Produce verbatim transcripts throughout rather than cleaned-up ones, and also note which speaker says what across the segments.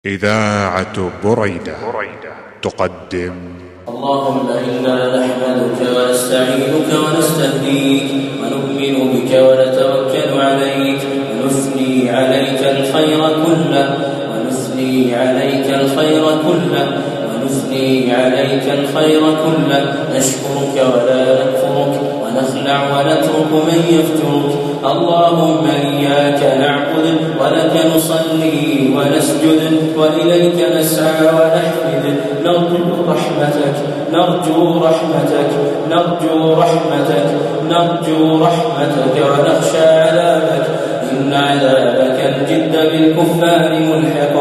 Speaker 1: إذاعة بريدة تقدم.
Speaker 2: اللهم إنا نحمدك ونستعينك ونستهديك ونؤمن بك ونتوكل عليك ونثني عليك الخير كله ونثني عليك الخير كله ونثني عليك الخير كله نشكرك ولا نكفرك ونخلع ونترك من يفترك. اللهم إياك نعبد ولك نصلي ونسجد وإليك نسعى ونحمد. نرجو رحمتك نرجو رحمتك نرجو رحمتك نرجو رحمتك ونخشى عذابك إن عذابك الجد بالكفار ملحق.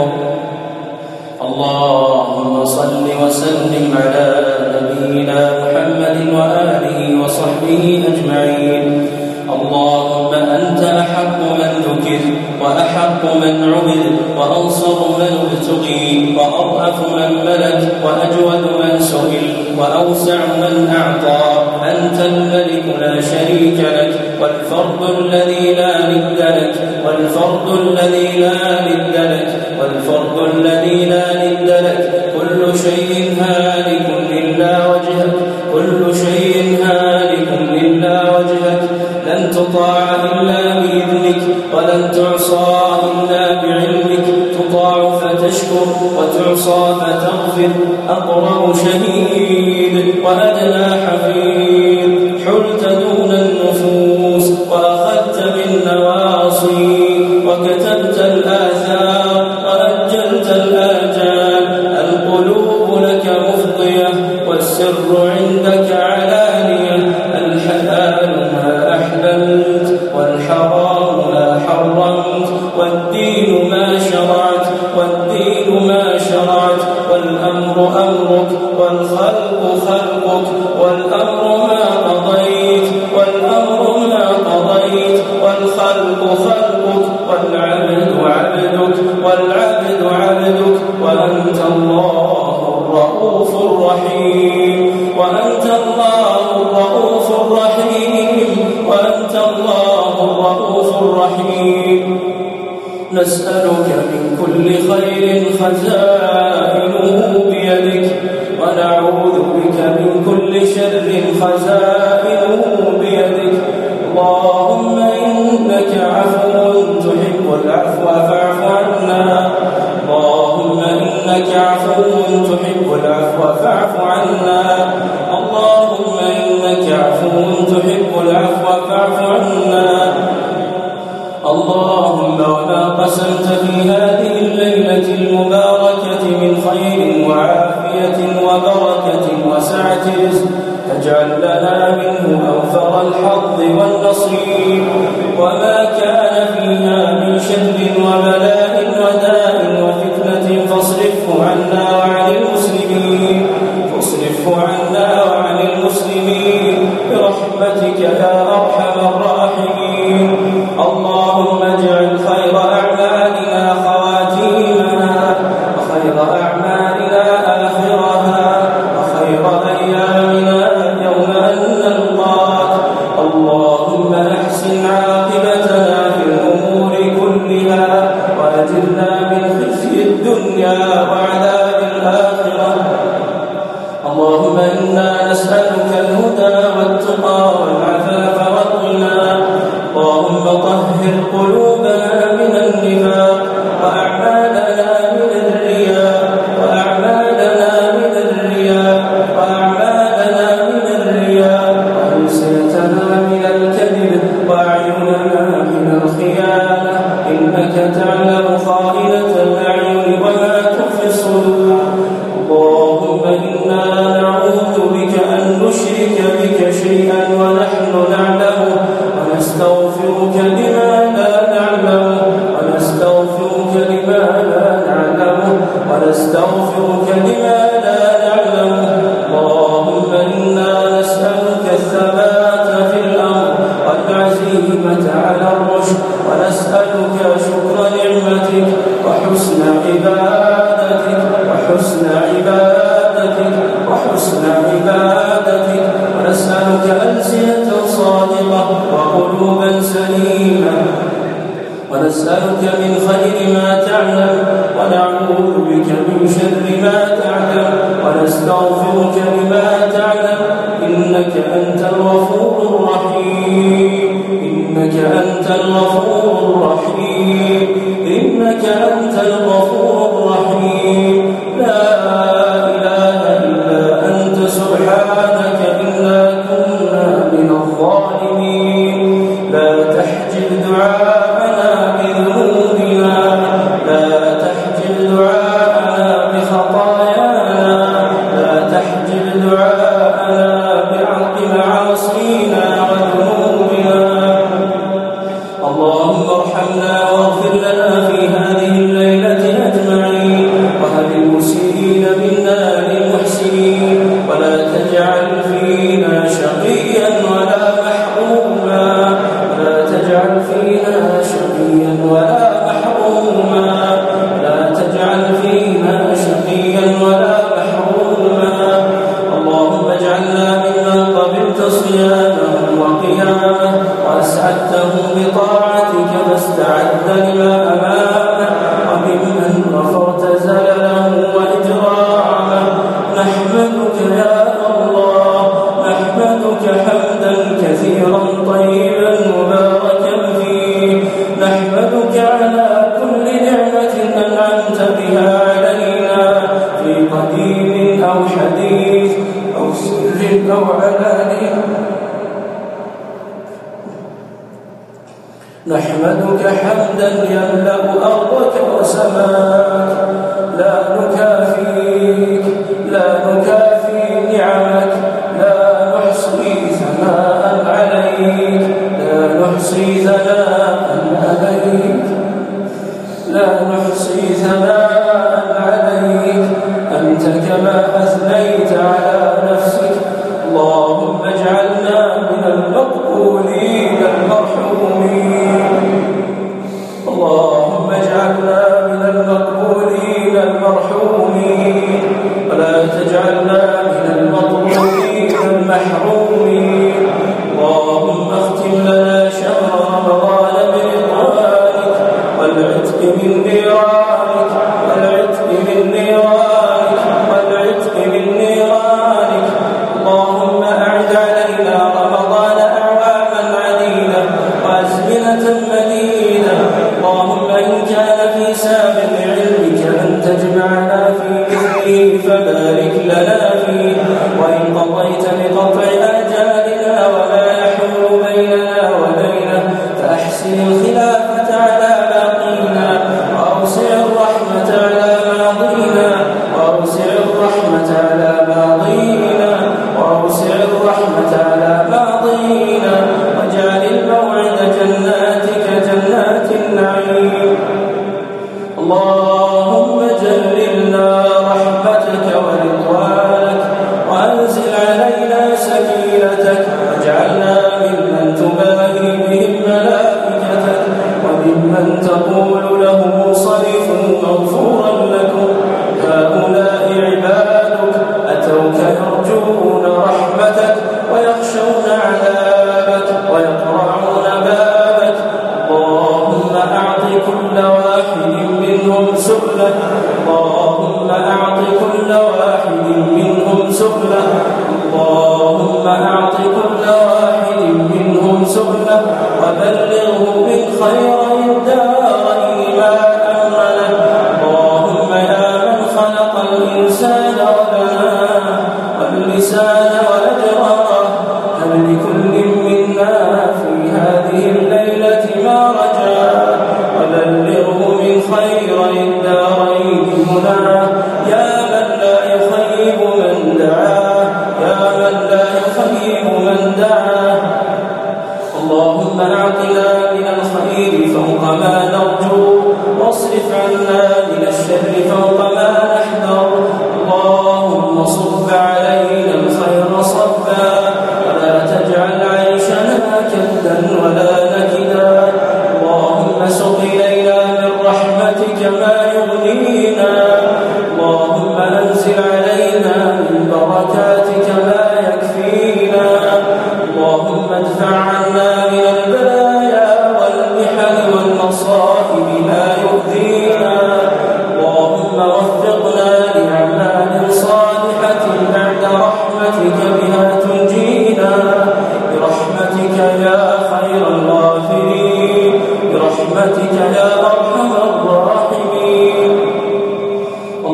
Speaker 2: اللهم صل وسلم على نبينا محمد وآله وصحبه أجمعين. اللهم أنت أحق من ذكر وأحق من عبد وأنصر من ابتغي وأرأف من ملك وأجود من سئل وأوسع من أعطى. أنت الملك لا شريك لك والفرد الذي لا ند لك والفرد الذي لا ند لك والفرد الذي لا ند لك. كل شيء هالك إلا وجهك كل شيء هالك إلا وجهك. لن تطاع إلا بإذنك ولن تعصى إلا بعلمك. تطاع فتشكر وتعصى فتغفر. أقرب شهيد وأدنى حفيظ. حلت دون النفوس وأخذت بالنواصي وكتبت الآثار وأجلت الآجال. القلوب لك مفضية والسر عندك علانية. الحلال ما أحللت والحرام ما حرمت والدين ما شرعت والدين ما شرعت. والأمر أمرك والخلق خلقك والأمر ما قضيت والأمر ما قضيت والخلق خلقك والعبد عبدك والعبد عبدك. وأنت الله الرؤوف الرحيم وأنت الله الرؤوف الرحيم وأنت الله الرؤوف الرحيم. نسألك من كل خير خزائنه بيدك ونعوذ بك من كل شر خزائنه بيدك. اللهم إنك عفو تحب العفو فاعف عنا. اللهم إنك عفو تحب العفو فاعف عنا. اللهم إنك عفو تحب العفو فاعف عنا. اللهم وما قسمت في هذه الليلة المباركة من خير وعافية وبركة وسعة رزق فاجعل لنا منه أوفر الحظ والنصيب. وما كان فيها من شر وبلاء وداء وفتنة فاصرفه عنا وعن المسلمين فاصرفه عنا وعن المسلمين برحمتك يا أرحم الراحمين. اللهم اجعل خير أعمالنا خواتيمها وخير أعمالنا آخرها وخير أيامنا يوم أن نلقاك. اللهم أحسن عاقبتنا في الأمور كلها وأجرنا من خزي الدنيا وعذاب الآخرة. اللهم إنا نسألك الهدى والتقى والعفاف والغنى. اللهم طهر قلوبنا من النفاق وأعمالنا من الرياء وأعمالنا من الرياء وأعمالنا من الرياء وألسنتنا من الكذب وأعيننا من الخيانة. إنك تعلم خائنة الأعين وما تخفي الصدور. اللهم إنا نعوذ بك أن نشرك بك شيئا ونحن نعلمه ونستغفرك لما لا نعلمه ونستغفرك لما لا نعلمه ونستغفرك لما لا نعلمه. اللهم إنا نسألك الثبات في الأمر والعزيمة على الرشد ونسألك شكر نعمتك وحسن عبادتك وحسن عبادتك وحسن عبادتك. ونسألك ألسنة صادقة وقلوبا سليمة ونسألك من خير ما تعلم ونعوذ من شر ما تعلم ونستغفرك لما تعلم إنك أنت الغفور الرحيم إنك أنت الغفور الرحيم إنك أنت الغفور الرحيم لا إله إلا أنت سبحانك إنا كنا من الظالمين لا تحجب دعاءنا بذنوبنا لا تحجب دعاءنا بخطايانا لا تحجب دعاءنا بعرض معاصينا وذنوبنا اللهم ارحمنا واغفر لنا في هذه الليلة أجمعين وهب المسيئين منا للمحسنين ولا تجعل فينا شقيا ولا محروما ولا تجعل فينا شقيا ولا محروما لا تجعل فينا شقيا ولا محروما اللهم اجعلنا ممن قبلت صيامه وقيامه وأسعدته بطاعتك فاستعد لما أمامه وممن غفرت زلله وإجرامه نحمدك يا الله نحمدك حمدا كثيرا طيبا مباركا فيه نحمدك على كل نعمة أنعمت بها علينا في قديم أو حديث أو سر أو علانية نحمدك حمدا يملأ أرضك وسماك لا نكافيك لا نكافي نعمك لا نحصي ثناء عليك لا نحصي ثناء عليك لا نحصي ثناء عليك أنت كما أثنيت على نفسك اللهم اجعلنا من المقبولين المرحومين اللهم اجعلنا من المقبولين المرحومين ولا تجعلنا من المطلوبين المحرومين اللهم اختم لنا شهر رمضان برضوانك والعتق من نيرانك والعتق من نيرانك والعتق من نيرانك اللهم أعد علينا رمضان أعواما عديدة وأزمنة مديدة اللهم إن كان في سابق علمك أن تجمعنا في مثله فبارك لنا فيه وإن قضيت بقطع آجالنا وما يحول بيننا وبينه فأحسن الخلافة على باقينا وأوسع الرحمة على ماضينا وأوسع الرحمة على ماضينا وأوسع الرحمة على ماضينا واجعل الموعد جناتك جنات النعيم اللهم جللنا رحمتك ورضوانك وأنزل علينا سكينتك واجعلنا ممن تباهي بهم ملائكتك وممن تقول له صرفوا مغفورا لكم هؤلاء عبادك أتوك يرجون رحمتك ويخشون عذابك ويقرعون بابك اللهم أعط كل واحد منهم سؤله اللهم أعط كل واحد منهم سؤله اللهم أعط كل واحد منهم سؤله وبلغه من خير الدارين ما أمله اللهم يا من خلق الإنسان وبناه واللسان وأجراه هب لكل منا في هذه الليلة ما رجاه وبلغه من خير الدارين مناه يا من لا يخيب من دعاه يا من لا يخيب من دعاه اللهم أعطنا من الخير فوق ما نرجو واصرف عنا من الشر فوق ما نحذر اللهم صب علينا الخير صبا ولا تجعل عيشنا كدا ولا نكدا اللهم سق إلينا من رحمتك ما يغنينا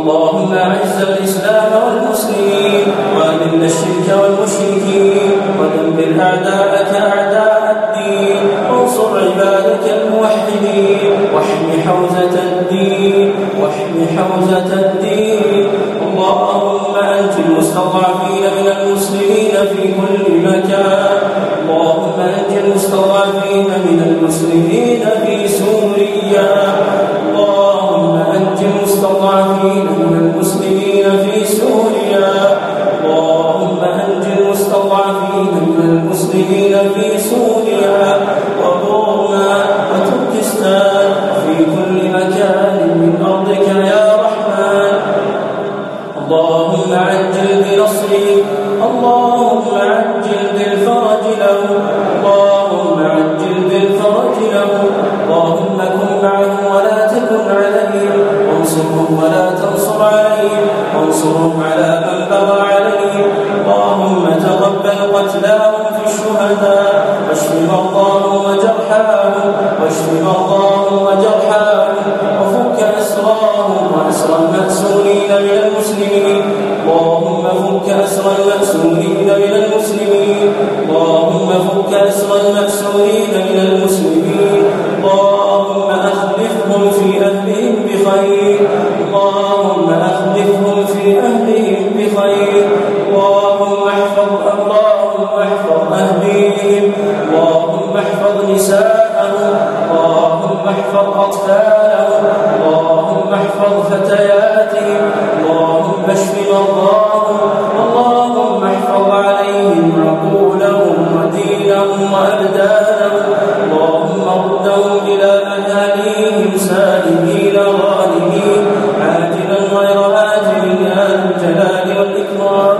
Speaker 2: اللهم أعز الإسلام والمسلمين وأذل الشرك والمشركين ودمر أعداءك أعداء الدين وانصر عبادك الموحدين واحم حوزة الدين واحم حوزة الدين. اللهم أنج المستضعفين من المسلمين في كل مكان. اللهم أنج المستضعفين من المسلمين في سوريا. اللهم أنج المستضعفين من المسلمين في سوريا. اللهم أنج المستضعفين من المسلمين في سوريا وبورما وتركستان في كل مكان من أرضك يا رحمن. اللهم عجل بنصرهم. اللهم عجل بالفرج لهم. اللهم عجل بالفرج لهم. اللهم كن معهم ولا تكن عليهم وانصرهم ولا تنصر عليهم وانصرهم على من بغى عليهم. اللهم تقبل قتلاهم في الشهداء واشف مرضاهم وجرحاهم واشف مرضاهم وجرحاهم وفك أسراهم وأسر المأسورين من المسلمين. اللهم فك أسر المأسورين من المسلمين. اللهم فك أسر المأسورين من المسلمين. اللهم أخلفهم في أهلهم بخير. اللهم أخلفهم في أهلهم بخير. اللهم احفظ اللهم احفظ أهليهم. اللهم احفظ نساءهم. اللهم احفظ أطفالهم. اللهم احفظ فتياتهم. اللهم اشف مرضاهم. اللهم احفظ عليهم عقولهم ودينهم وأبدانهم. اللهم ردهم إلى أهاليهم سالمين غانمين عاجلا غير آجل يا ذا الجلال والإكرام.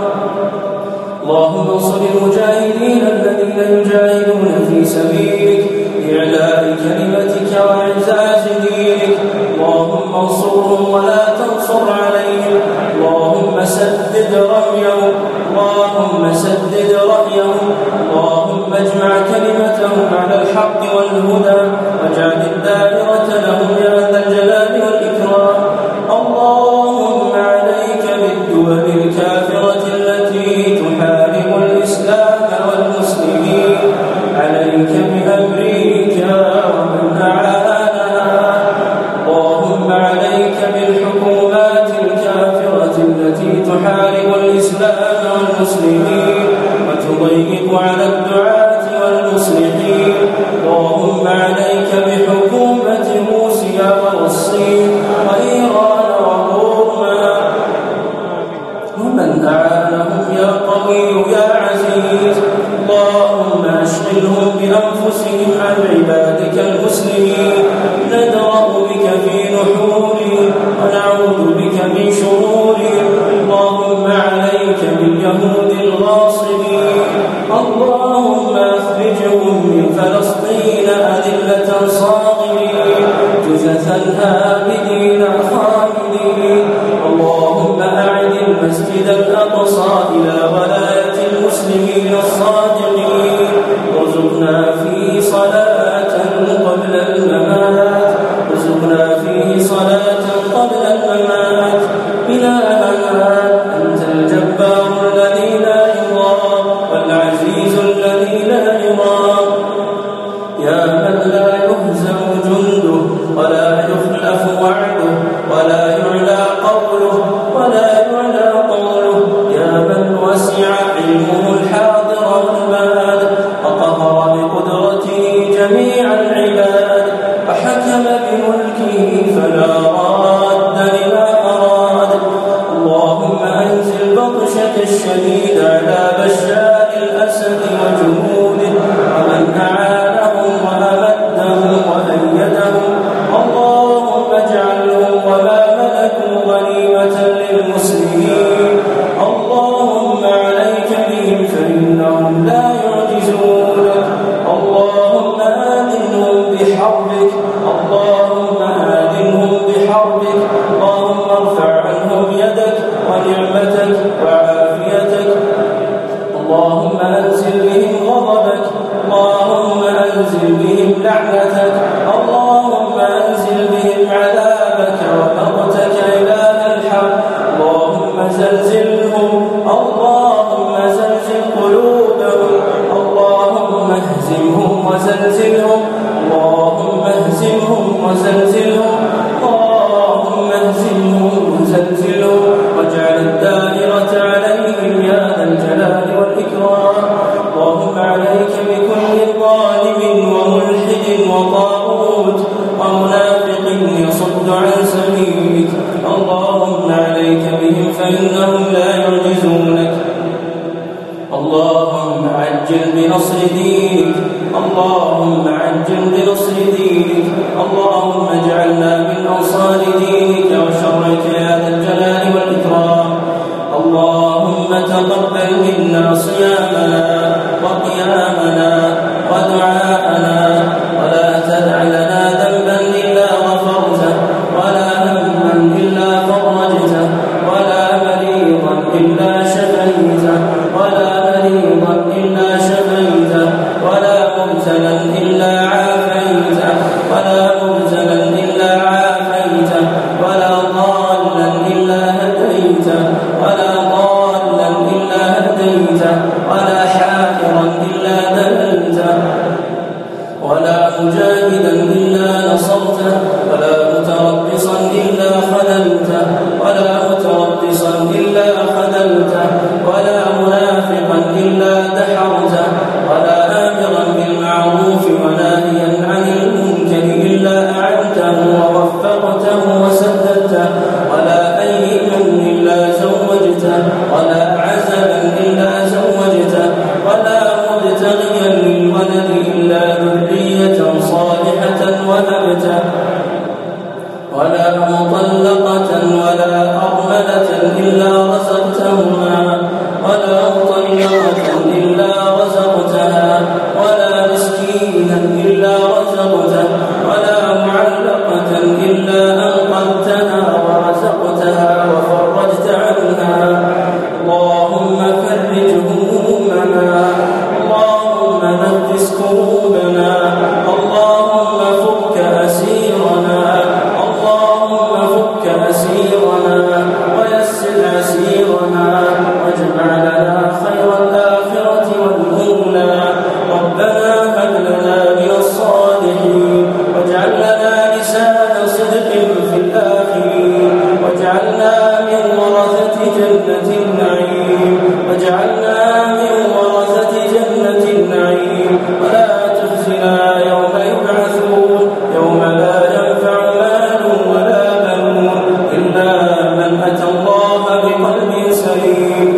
Speaker 2: اللهم انصر المجاهدين الذين يجاهدون في سبيلك لإعلاء كلمتك وإعزاز دينك. اللهم انصرهم ولا تنصر عليهم. اللهم سدد رميهم. اللهم سدد رأيهم. اللهم اجمع كلمتهم على الحق والهدى واجعل الدائرة لهم يا ذا الجلال والإكرام. اللهم عليك بالدول الكافرة التي تحارب الإسلام والمسلمين. عليك بأمريكا ومن أعانها. اللهم عليك بالحكومات الكافرة التي تحارب الإسلام والمسلمين وتضيق على الدعاة والمصلحين. اللهم عليك بحكومة روسيا والصين وإيران وبورما ومن أعانهم يا قوي يا عزيز. اللهم اشغلهم بأنفسهم عن عبادك المسلمين. ندرأ بك في نحورهم ونعوذ بك من شرورهم. اللهم عليك باليهود الغاصبين. اللهم أخرجهم من فلسطين أذلة صاغرين جثثا هامدين خامدين. اللهم أعد المسجد الأقصى إلى ولاية المسلمين الصادقين. وارزقنا فيه صلاة قبل الممات. ارزقنا فيه صلاة قبل الممات. إلهنا أنت الجبار الذي لا يضام والعزيز الذي لا يضام. يا من لا يهزم جنده ولا يخلف وعده ولا يعلى قوله ولا يعلى قوله. يا من وسع علمه الحاضر والباد وقهر بقدرته جميع العباد وحكم بملكه فلا راد لما أراد. اللهم أنزل بطشك الشديد على بشار الأسد وجنوده ومن أعانهم وأمدهم وأيدهم. اللهم اجعلهم وما ملكوا غنيمة للمسلمين. اللهم عليك بهم فإنهم لا يعجزونك. اللهم آذنهم بحربك. اللهم آذنهم بحربك. اللهم ارفع عنهم يدك ونعمتك وعافيتك. اللهم أنزل بهم غضبك. اللهم أنزل بهم لعنتك. اللهم أنزل بهم عذابك وبغتك إله الحق. فإنهم لا يعجزونك. اللهم عجل بنصر دينك، اللهم عجل بنصر دينك، اللهم اجعلنا من أنصار دينك وشرعك يا ذا الجلال والإكرام. اللهم تقبل منا صيامنا وقيامنا ودعاءنا، ولا تدع لنا ذنبا إلا غفرته، ولا هما إلا فرجته، ولا مريضا إلا شفيته، ولا مريضا إلا شفيته، ولا مبتلا إلا عافيته، ولا مبتلا إلا عافيته، ولا ضالا إلا هديته، ولا ضالا إلا هديته، ولا حائرا إلا دللته، ولا مجاهدا إلا نصرته، ولا متربصا إلا خذلته، ولا متربصا إلا خذلته، ولا منافقا إلا دحرته، ولا آمرا بالمعروف وناهيا عن المنكر إلا أعنته ووفقته وسددته، ولا أيما إلا زوجته، ولا عزبا إلا زوجته، ولا مبتغيا للولد إلا ذرية صالحة وهبته، ولا مطلقة ولا أرملة إلا رزقتهما، ولا مطلقة إلا رزقتها، ولا مسكينا إلا رزقته، ولا معلقة إلا أنقذتها ورزقتها وفرجت عنها. اللهم فرج همومنا، اللهم نفس كروبنا، اللهم فك أسيرنا، اللهم فك أسيرنا ويسر عسيرنا، واجمع لنا خير الآخرة والأولى. ربنا هب لنا من الصالحين، واجعل لنا لسان صدق في الآخرين، واجعلنا من ورثة جنة النعيم، واجعلنا من ورثة جنة النعيم، ولا تخزنا يوم يبعثون، يوم لا ينفع مال ولا بنون إلا من أتى الله بقلب سليم.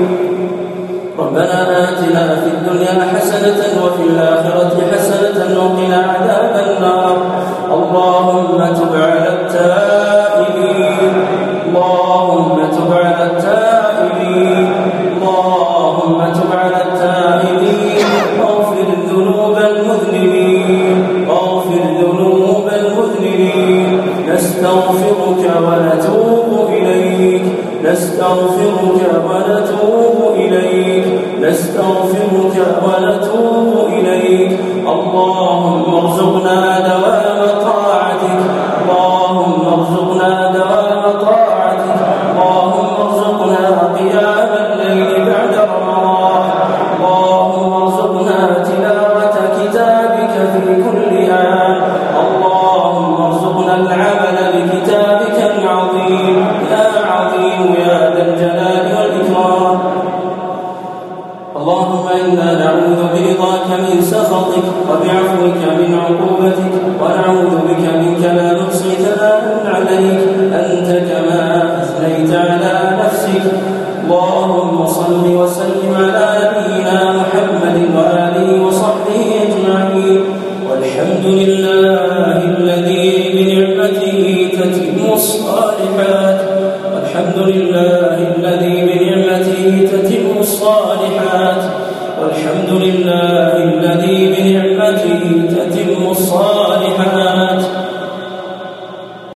Speaker 2: ربنا آتنا في الدنيا حسنة وفي الآخرة حسنة وقنا عذاب النار. اللهم تب على التائبين، اللهم تب على التائبين، اللهم تب على التائبين، واغفر ذنوب المذنبين، واغفر ذنوب المذنبين. نستغفرك ونتوب إليك، نستغفرك ونتوب إليك، نستغفرك ونتوب إليك. اللهم ارزقنا دوام طاعتك، اللهم ارزقنا دوام طاعتك، اللهم ارزقنا قيام الليل بعد رمضان، اللهم ارزقنا تلاوة كتابك في كل آن، اللهم ارزقنا العمل بكتابك العظيم يا عظيم يا ذا الجلال والإكرام. اللهم إنا نعوذ برضاك من سخطك وبعفوك من عقوبتك، ونعوذ بك منك لا نحصي ثناء عليك أنت كما أثنيت على نفسك. اللهم صل وسلم على نبينا محمد وآله وصحبه أجمعين، والحمد لله الذي بنعمته تتم الصالحات.